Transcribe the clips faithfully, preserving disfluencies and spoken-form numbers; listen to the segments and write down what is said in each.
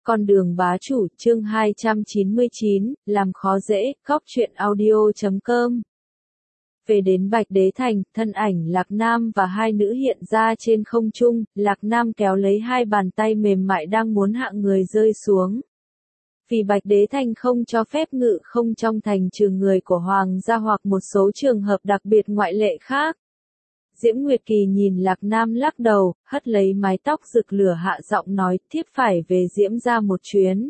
Con đường bá chủ, chương hai trăm chín mươi chín, làm khó dễ, góc truyện audio chấm com. Về đến Bạch Đế Thành, thân ảnh Lạc Nam và hai nữ hiện ra trên không trung, Lạc Nam kéo lấy hai bàn tay mềm mại đang muốn hạ người rơi xuống. Vì Bạch Đế Thành không cho phép ngự không trong thành trừ người của Hoàng gia hoặc một số trường hợp đặc biệt ngoại lệ khác. Diễm Nguyệt Kỳ nhìn Lạc Nam lắc đầu, hất lấy mái tóc rực lửa hạ giọng nói, thiếp phải về Diễm gia một chuyến.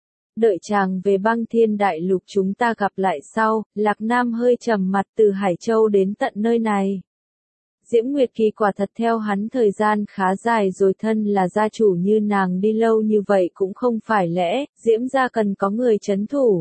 Đợi chàng về Băng Thiên Đại Lục chúng ta gặp lại sau. Lạc Nam hơi trầm mặt từ Hải Châu đến tận nơi này. Diễm Nguyệt Kỳ quả thật theo hắn thời gian khá dài rồi, thân là gia chủ như nàng đi lâu như vậy cũng không phải lẽ, Diễm gia cần có người trấn thủ.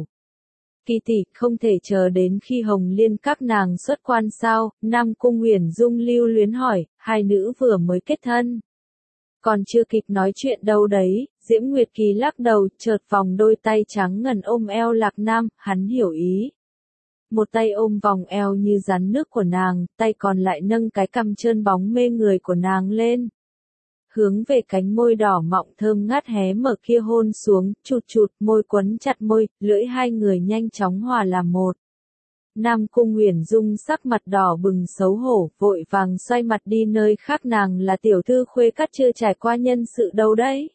Kỳ tỷ, không thể chờ đến khi Hồng Liên các nàng xuất quan sao? Nam Cung Huyền Dung lưu luyến hỏi, hai nữ vừa mới kết thân. Còn chưa kịp nói chuyện đâu đấy, Diễm Nguyệt Kỳ lắc đầu, chợt vòng đôi tay trắng ngần ôm eo Lạc Nam, hắn hiểu ý. Một tay ôm vòng eo như rắn nước của nàng, tay còn lại nâng cái cằm trơn bóng mê người của nàng lên. Hướng về cánh môi đỏ mọng thơm ngát hé mở kia hôn xuống, chụt chụt, môi quấn chặt môi, lưỡi hai người nhanh chóng hòa làm một. Nam Cung Huyền Dung sắc mặt đỏ bừng xấu hổ, vội vàng xoay mặt đi nơi khác, nàng là tiểu thư khuê các chưa trải qua nhân sự đâu đấy.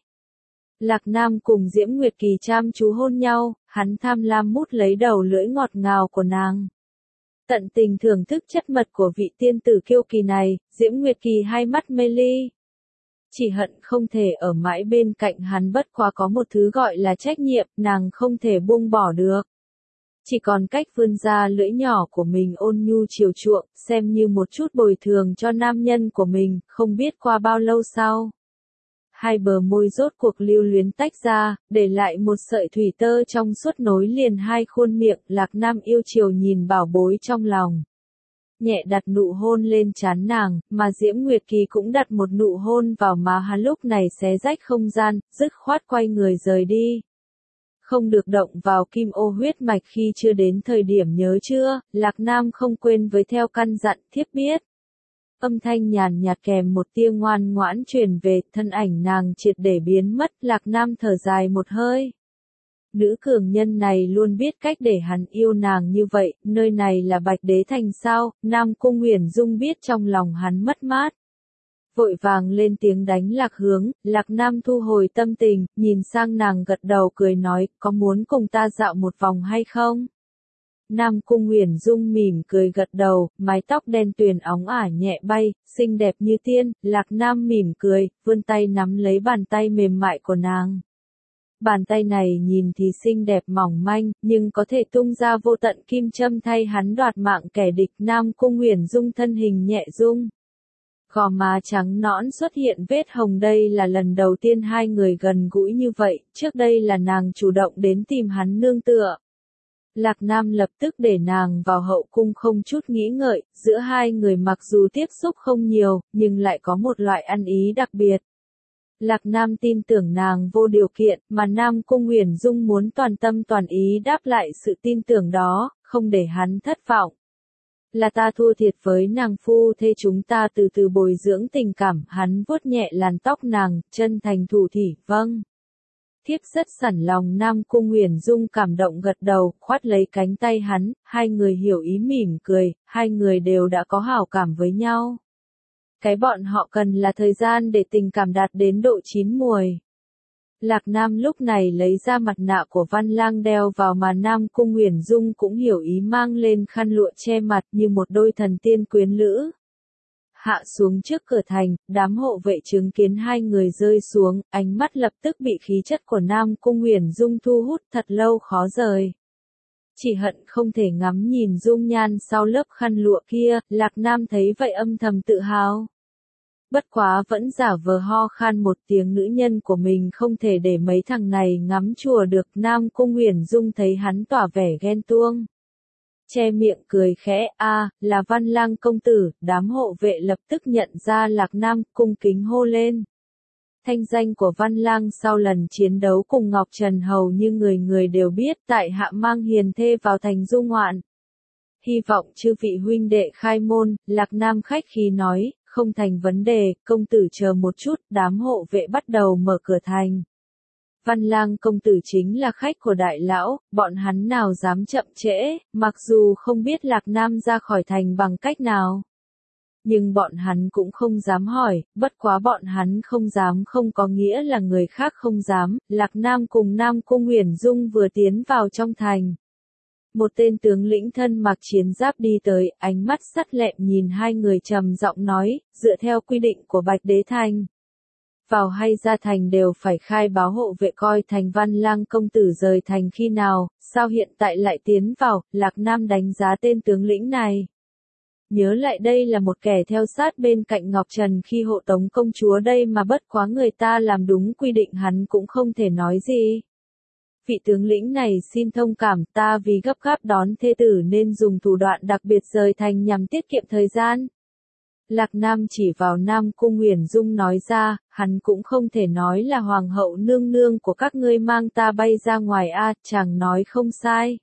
Lạc Nam cùng Diễm Nguyệt Kỳ chăm chú hôn nhau, hắn tham lam mút lấy đầu lưỡi ngọt ngào của nàng. Tận tình thưởng thức chất mật của vị tiên tử kiêu kỳ này, Diễm Nguyệt Kỳ hai mắt mê ly. Chỉ hận không thể ở mãi bên cạnh hắn, bất quá có một thứ gọi là trách nhiệm, nàng không thể buông bỏ được. Chỉ còn cách vươn ra lưỡi nhỏ của mình ôn nhu chiều chuộng, xem như một chút bồi thường cho nam nhân của mình, không biết qua bao lâu sau. Hai bờ môi rốt cuộc lưu luyến tách ra, để lại một sợi thủy tơ trong suốt nối liền hai khuôn miệng. Lạc Nam yêu chiều nhìn bảo bối trong lòng. Nhẹ đặt nụ hôn lên trán nàng, mà Diễm Nguyệt Kỳ cũng đặt một nụ hôn vào má hắn, lúc này xé rách không gian, dứt khoát quay người rời đi. Không được động vào kim ô huyết mạch khi chưa đến thời điểm, nhớ chưa? Lạc Nam không quên với theo căn dặn, thiếp biết. Âm thanh nhàn nhạt kèm một tia ngoan ngoãn truyền về, thân ảnh nàng triệt để biến mất. Lạc Nam thở dài một hơi. Nữ cường nhân này luôn biết cách để hắn yêu nàng như vậy, nơi này là Bạch Đế Thành sao? Nam Cung Huyền Dung biết trong lòng hắn mất mát. Vội vàng lên tiếng đánh lạc hướng. Lạc Nam thu hồi tâm tình, nhìn sang nàng gật đầu cười nói, có muốn cùng ta dạo một vòng hay không? Nam Cung Huyền Dung mỉm cười gật đầu, mái tóc đen tuyền óng ả nhẹ bay, xinh đẹp như tiên. Lạc Nam mỉm cười, vươn tay nắm lấy bàn tay mềm mại của nàng. Bàn tay này nhìn thì xinh đẹp mỏng manh, nhưng có thể tung ra vô tận kim châm thay hắn đoạt mạng kẻ địch. Nam Cung Huyền Dung thân hình nhẹ rung. Gò má trắng nõn xuất hiện vết hồng, đây là lần đầu tiên hai người gần gũi như vậy, trước đây là nàng chủ động đến tìm hắn nương tựa. Lạc Nam lập tức để nàng vào hậu cung không chút nghĩ ngợi, giữa hai người mặc dù tiếp xúc không nhiều, nhưng lại có một loại ăn ý đặc biệt. Lạc Nam tin tưởng nàng vô điều kiện, mà Nam Cung Huyền Dung muốn toàn tâm toàn ý đáp lại sự tin tưởng đó, không để hắn thất vọng. Là ta thua thiệt với nàng, phu thê chúng ta từ từ bồi dưỡng tình cảm. Hắn vuốt nhẹ làn tóc nàng, chân thành thủ thỉ, vâng. Thiếp rất sẵn lòng. Nam Cung Huyền Dung cảm động gật đầu, khoát lấy cánh tay hắn, hai người hiểu ý mỉm cười, hai người đều đã có hảo cảm với nhau. Cái bọn họ cần là thời gian để tình cảm đạt đến độ chín muồi. Lạc Nam lúc này lấy ra mặt nạ của Văn Lang đeo vào, mà Nam Cung Huyền Dung cũng hiểu ý mang lên khăn lụa che mặt như một đôi thần tiên quyến lữ. Hạ xuống trước cửa thành, đám hộ vệ chứng kiến hai người rơi xuống, ánh mắt lập tức bị khí chất của Nam Cung Huyền Dung thu hút, thật lâu khó rời. Chỉ hận không thể ngắm nhìn dung nhan sau lớp khăn lụa kia. Lạc Nam thấy vậy âm thầm tự hào. Bất quá vẫn giả vờ ho khan một tiếng, nữ nhân của mình không thể để mấy thằng này ngắm chùa được. Nam Cung Huyền Dung thấy hắn tỏa vẻ ghen tuông, che miệng cười khẽ, a, là Văn Lang công tử. Đám hộ vệ lập tức nhận ra Lạc Nam, cung kính hô lên. Thanh danh của Văn Lang sau lần chiến đấu cùng Ngọc Trần hầu như người người đều biết, tại hạ mang hiền thê vào thành du ngoạn. Hy vọng chư vị huynh đệ khai môn. Lạc Nam khách khí nói, không thành vấn đề, công tử chờ một chút. Đám hộ vệ bắt đầu mở cửa thành. Văn Lang công tử chính là khách của đại lão, bọn hắn nào dám chậm trễ, mặc dù không biết Lạc Nam ra khỏi thành bằng cách nào. Nhưng bọn hắn cũng không dám hỏi, bất quá bọn hắn không dám không có nghĩa là người khác không dám. Lạc Nam cùng Nam Cung Uyển Dung vừa tiến vào trong thành. Một tên tướng lĩnh thân mặc chiến giáp đi tới, ánh mắt sắt lẹm nhìn hai người trầm giọng nói, dựa theo quy định của Bạch Đế Thành. Vào hay ra thành đều phải khai báo hộ vệ coi thành. Văn Lang công tử rời thành khi nào, sao hiện tại lại tiến vào. Lạc Nam đánh giá tên tướng lĩnh này. Nhớ lại đây là một kẻ theo sát bên cạnh Ngọc Trần khi hộ tống công chúa đây mà, bất quá người ta làm đúng quy định hắn cũng không thể nói gì. Vị tướng lĩnh này xin thông cảm, ta vì gấp gáp đón thê tử nên dùng thủ đoạn đặc biệt rời thành nhằm tiết kiệm thời gian. Lạc Nam chỉ vào Nam Cung Uyển Dung nói ra, hắn cũng không thể nói là hoàng hậu nương nương của các ngươi mang ta bay ra ngoài a, chàng nói không sai.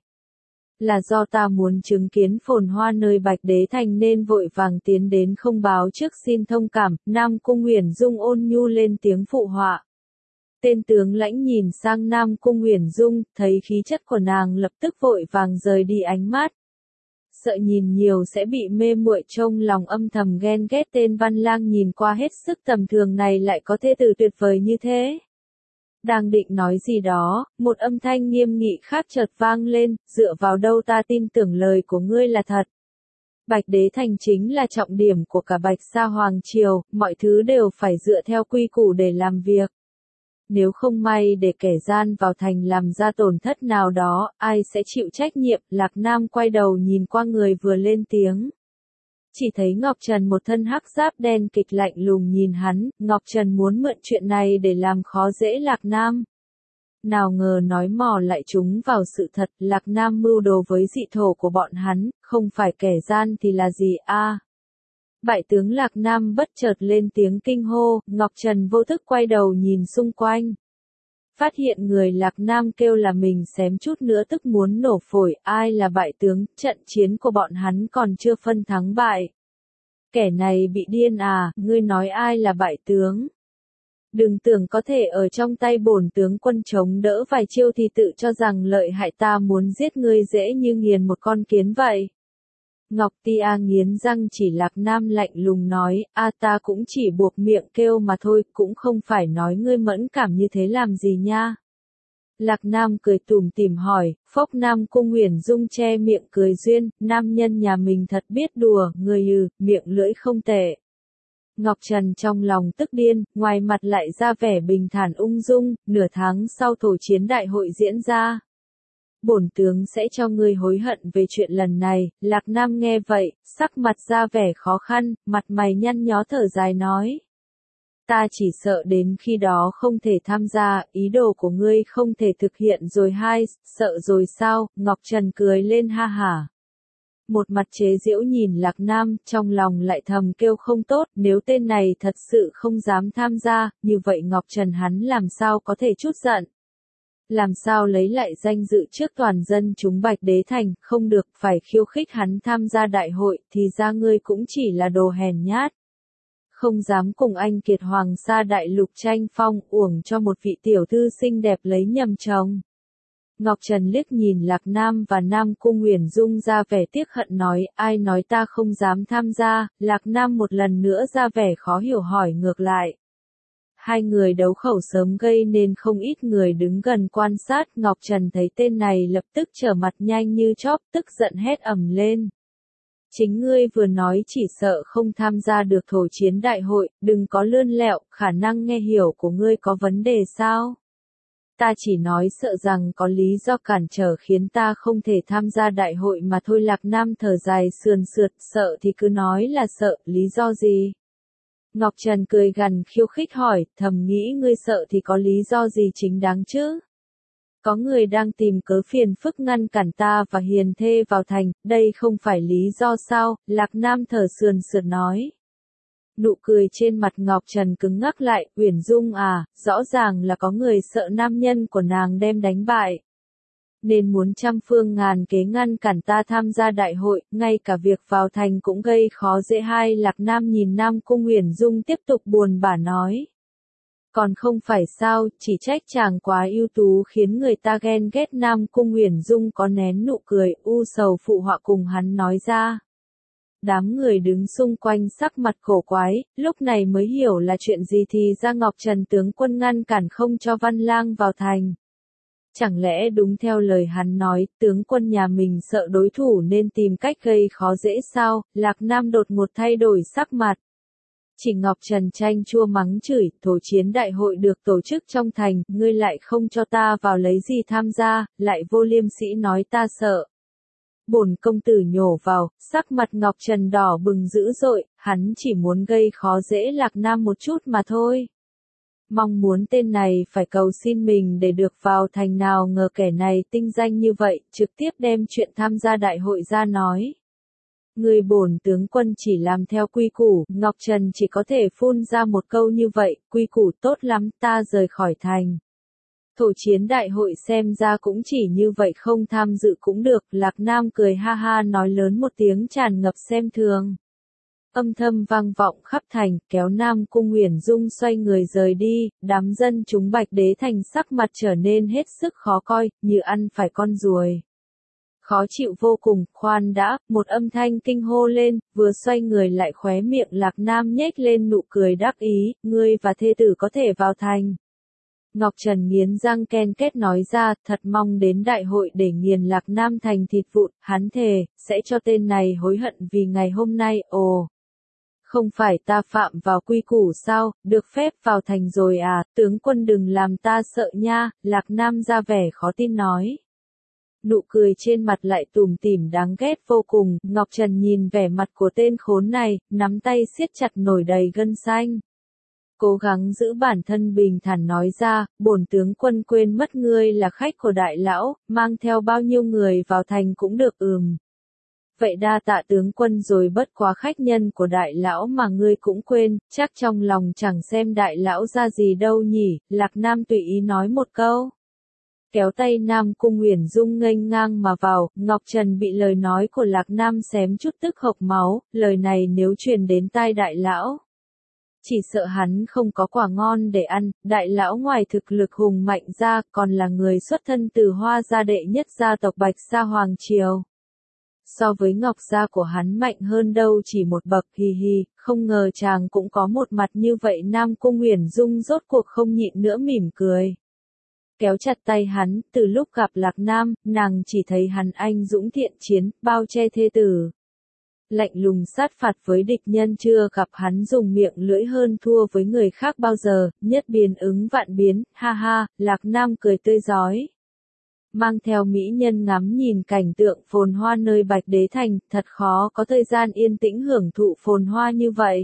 Là do ta muốn chứng kiến phồn hoa nơi Bạch Đế Thành nên vội vàng tiến đến không báo trước, xin thông cảm. Nam Cung Uyển Dung ôn nhu lên tiếng phụ họa. Tên tướng lãnh nhìn sang Nam Cung Uyển Dung, thấy khí chất của nàng lập tức vội vàng rời đi ánh mắt. Sợ nhìn nhiều sẽ bị mê muội, trong lòng âm thầm ghen ghét tên Văn Lang nhìn qua hết sức tầm thường này lại có thê tử tuyệt vời như thế. Đang định nói gì đó, một âm thanh nghiêm nghị khác chợt vang lên, dựa vào đâu ta tin tưởng lời của ngươi là thật. Bạch Đế Thành chính là trọng điểm của cả Bạch Sa Hoàng Triều, mọi thứ đều phải dựa theo quy củ để làm việc. Nếu không may để kẻ gian vào thành làm ra tổn thất nào đó, ai sẽ chịu trách nhiệm? Lạc Nam quay đầu nhìn qua người vừa lên tiếng. Chỉ thấy Ngọc Trần một thân hắc giáp đen kịch lạnh lùng nhìn hắn. Ngọc Trần muốn mượn chuyện này để làm khó dễ Lạc Nam. Nào ngờ nói mò lại trúng vào sự thật. Lạc Nam mưu đồ với dị thổ của bọn hắn, không phải kẻ gian thì là gì a? À, bại tướng Lạc Nam bất chợt lên tiếng kinh hô. Ngọc Trần vô thức quay đầu nhìn xung quanh. Phát hiện người Lạc Nam kêu là mình xém chút nữa tức muốn nổ phổi. Ai là bại tướng? Trận chiến của bọn hắn còn chưa phân thắng bại. Kẻ này bị điên à? Ngươi nói ai là bại tướng? Đừng tưởng có thể ở trong tay bổn tướng quân chống đỡ vài chiêu thì tự cho rằng lợi hại, ta muốn giết ngươi dễ như nghiền một con kiến vậy. Ngọc Tia nghiến răng chỉ Lạc Nam lạnh lùng nói, a ta cũng chỉ buộc miệng kêu mà thôi, cũng không phải nói ngươi mẫn cảm như thế làm gì nha. Lạc Nam cười tủm tỉm hỏi, phốc. Nam Cung Uyển Dung che miệng cười duyên, nam nhân nhà mình thật biết đùa, người ư, miệng lưỡi không tệ. Ngọc Trần trong lòng tức điên, ngoài mặt lại ra vẻ bình thản ung dung. Nửa tháng sau thổ chiến đại hội diễn ra. Bổn tướng sẽ cho ngươi hối hận về chuyện lần này. Lạc Nam nghe vậy, sắc mặt ra vẻ khó khăn, mặt mày nhăn nhó thở dài nói. Ta chỉ sợ đến khi đó không thể tham gia, ý đồ của ngươi không thể thực hiện rồi. Hai, sợ rồi sao? Ngọc Trần cười lên ha hả. Một mặt chế giễu nhìn Lạc Nam, trong lòng lại thầm kêu không tốt, nếu tên này thật sự không dám tham gia, như vậy Ngọc Trần hắn làm sao có thể chút giận. Làm sao lấy lại danh dự trước toàn dân chúng Bạch Đế Thành, không được, phải khiêu khích hắn tham gia đại hội, thì ra ngươi cũng chỉ là đồ hèn nhát. Không dám cùng anh kiệt hoàng sa đại lục tranh phong, uổng cho một vị tiểu thư xinh đẹp lấy nhầm chồng. Ngọc Trần liếc nhìn Lạc Nam và Nam Cung Uyển Dung ra vẻ tiếc hận nói, ai nói ta không dám tham gia? Lạc Nam một lần nữa ra vẻ khó hiểu hỏi ngược lại. Hai người đấu khẩu sớm gây nên không ít người đứng gần quan sát. Ngọc Trần thấy tên này lập tức trở mặt nhanh như chóp, tức giận hét ầm lên. Chính ngươi vừa nói chỉ sợ không tham gia được thổ chiến đại hội, đừng có lươn lẹo, khả năng nghe hiểu của ngươi có vấn đề sao? Ta chỉ nói sợ rằng có lý do cản trở khiến ta không thể tham gia đại hội mà thôi. Lạc Nam thở dài sườn sượt, sợ thì cứ nói là sợ, lý do gì? Ngọc Trần cười gằn khiêu khích hỏi, thầm nghĩ ngươi sợ thì có lý do gì chính đáng chứ? Có người đang tìm cớ phiền phức ngăn cản ta và hiền thê vào thành, đây không phải lý do sao? Lạc Nam thở sườn sượt nói. Nụ cười trên mặt Ngọc Trần cứng ngắc lại, Uyển Dung à, rõ ràng là có người sợ nam nhân của nàng đem đánh bại. Nên muốn trăm phương ngàn kế ngăn cản ta tham gia đại hội, ngay cả việc vào thành cũng gây khó dễ. Hai, Lạc Nam nhìn Nam Cung Uyển Dung tiếp tục buồn bã nói. Còn không phải sao, chỉ trách chàng quá ưu tú khiến người ta ghen ghét. Nam Cung Uyển Dung có nén nụ cười, u sầu phụ họa cùng hắn nói ra. Đám người đứng xung quanh sắc mặt cổ quái, lúc này mới hiểu là chuyện gì thì ra Ngọc Trần tướng quân ngăn cản không cho Văn Lang vào thành. Chẳng lẽ đúng theo lời hắn nói, tướng quân nhà mình sợ đối thủ nên tìm cách gây khó dễ sao? Lạc Nam đột ngột thay đổi sắc mặt. Chỉ Ngọc Trần chanh chua mắng chửi, thổ chiến đại hội được tổ chức trong thành, ngươi lại không cho ta vào lấy gì tham gia, lại vô liêm sĩ nói ta sợ. Bổn công tử nhổ vào, sắc mặt Ngọc Trần đỏ bừng dữ dội, hắn chỉ muốn gây khó dễ Lạc Nam một chút mà thôi. Mong muốn tên này phải cầu xin mình để được vào thành, nào ngờ kẻ này tinh danh như vậy, trực tiếp đem chuyện tham gia đại hội ra nói. Người bổn tướng quân chỉ làm theo quy củ, Ngọc Trần chỉ có thể phun ra một câu như vậy, quy củ tốt lắm, ta rời khỏi thành. Thổ chiến đại hội xem ra cũng chỉ như vậy, không tham dự cũng được. Lạc Nam cười ha ha nói lớn một tiếng tràn ngập xem thường. Âm thầm vang vọng khắp thành, kéo Nam Cung Uyển Dung xoay người rời đi. Đám dân chúng Bạch Đế Thành sắc mặt trở nên hết sức khó coi, như ăn phải con ruồi. Khó chịu vô cùng. Khoan đã, một âm thanh kinh hô lên, vừa xoay người lại khóe miệng Lạc Nam nhếch lên nụ cười đắc ý, ngươi và thê tử có thể vào thành. Ngọc Trần nghiến răng ken kết nói ra, thật mong đến đại hội để nghiền Lạc Nam thành thịt vụn, hắn thề, sẽ cho tên này hối hận vì ngày hôm nay. Ồ, không phải ta phạm vào quy củ sao, được phép vào thành rồi à, tướng quân đừng làm ta sợ nha. Lạc Nam ra vẻ khó tin nói. Nụ cười trên mặt lại tủm tỉm đáng ghét vô cùng. Ngọc Trần nhìn vẻ mặt của tên khốn này, nắm tay siết chặt nổi đầy gân xanh. Cố gắng giữ bản thân bình thản nói ra, bổn tướng quân quên mất ngươi là khách của đại lão, mang theo bao nhiêu người vào thành cũng được. Ừm. Vậy đa tạ tướng quân rồi, bất quá khách nhân của đại lão mà ngươi cũng quên, chắc trong lòng chẳng xem đại lão ra gì đâu nhỉ. Lạc Nam tùy ý nói một câu. Kéo tay Nam Cung Uyển Dung nghênh ngang mà vào. Ngọc Trần bị lời nói của Lạc Nam xém chút tức hộc máu, lời này nếu truyền đến tai đại lão. Chỉ sợ hắn không có quả ngon để ăn. Đại lão ngoài thực lực hùng mạnh ra, còn là người xuất thân từ Hoa gia đệ nhất gia tộc Bạch Sa Hoàng Triều. So với Ngọc gia của hắn mạnh hơn đâu chỉ một bậc. Hi hi, không ngờ chàng cũng có một mặt như vậy. Nam Cung Uyển Dung rốt cuộc không nhịn nữa mỉm cười. Kéo chặt tay hắn, từ lúc gặp Lạc Nam, nàng chỉ thấy hắn anh dũng thiện chiến, bao che thê tử. Lạnh lùng sát phạt với địch nhân, chưa gặp hắn dùng miệng lưỡi hơn thua với người khác bao giờ, nhất biến ứng vạn biến. Ha ha. Lạc Nam cười tươi rói. Mang theo mỹ nhân ngắm nhìn cảnh tượng phồn hoa nơi Bạch Đế Thành, thật khó có thời gian yên tĩnh hưởng thụ phồn hoa như vậy.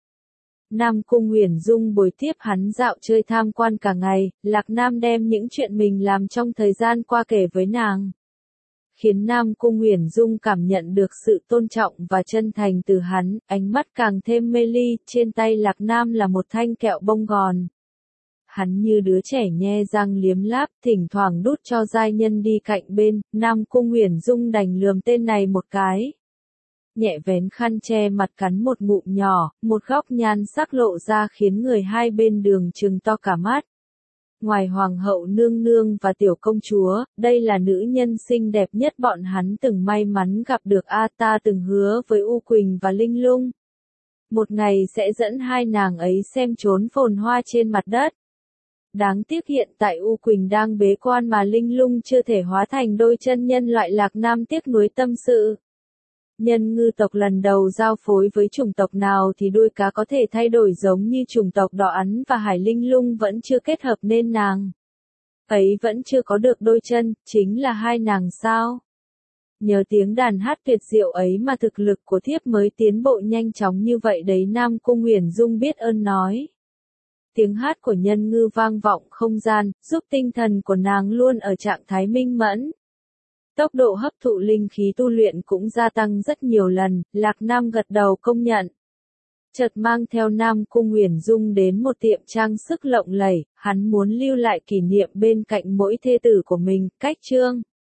Nam Cung Uyển Dung bồi tiếp hắn dạo chơi tham quan cả ngày. Lạc Nam đem những chuyện mình làm trong thời gian qua kể với nàng. Khiến Nam Cung Uyển Dung cảm nhận được sự tôn trọng và chân thành từ hắn, ánh mắt càng thêm mê ly. Trên tay Lạc Nam là một thanh kẹo bông gòn. Hắn như đứa trẻ nhe răng liếm láp, thỉnh thoảng đút cho giai nhân đi cạnh bên. Nam Cung Uyển Dung đành lườm tên này một cái. Nhẹ vén khăn che mặt cắn một ngụm nhỏ, một góc nhan sắc lộ ra khiến người hai bên đường trừng to cả mắt. Ngoài hoàng hậu nương nương và tiểu công chúa, đây là nữ nhân xinh đẹp nhất bọn hắn từng may mắn gặp được. A ta từng hứa với U Quỳnh và Linh Lung. Một ngày sẽ dẫn hai nàng ấy xem chốn phồn hoa trên mặt đất. Đáng tiếc hiện tại U Quỳnh đang bế quan mà Linh Lung chưa thể hóa thành đôi chân nhân loại. Lạc Nam tiếc nuối tâm sự. Nhân ngư tộc lần đầu giao phối với chủng tộc nào thì đuôi cá có thể thay đổi giống như chủng tộc Đỏ Ắn và Hải Linh Lung vẫn chưa kết hợp nên nàng ấy vẫn chưa có được đôi chân, chính là hai nàng sao? Nhờ tiếng đàn hát tuyệt diệu ấy mà thực lực của thiếp mới tiến bộ nhanh chóng như vậy đấy. Nam Cung Uyển Dung biết ơn nói. Tiếng hát của nhân ngư vang vọng không gian, giúp tinh thần của nàng luôn ở trạng thái minh mẫn. Tốc độ hấp thụ linh khí tu luyện cũng gia tăng rất nhiều lần. Lạc Nam gật đầu công nhận. Chợt mang theo Nam Cung Uyển Dung đến một tiệm trang sức lộng lẫy, hắn muốn lưu lại kỷ niệm bên cạnh mỗi thê tử của mình. Cách chương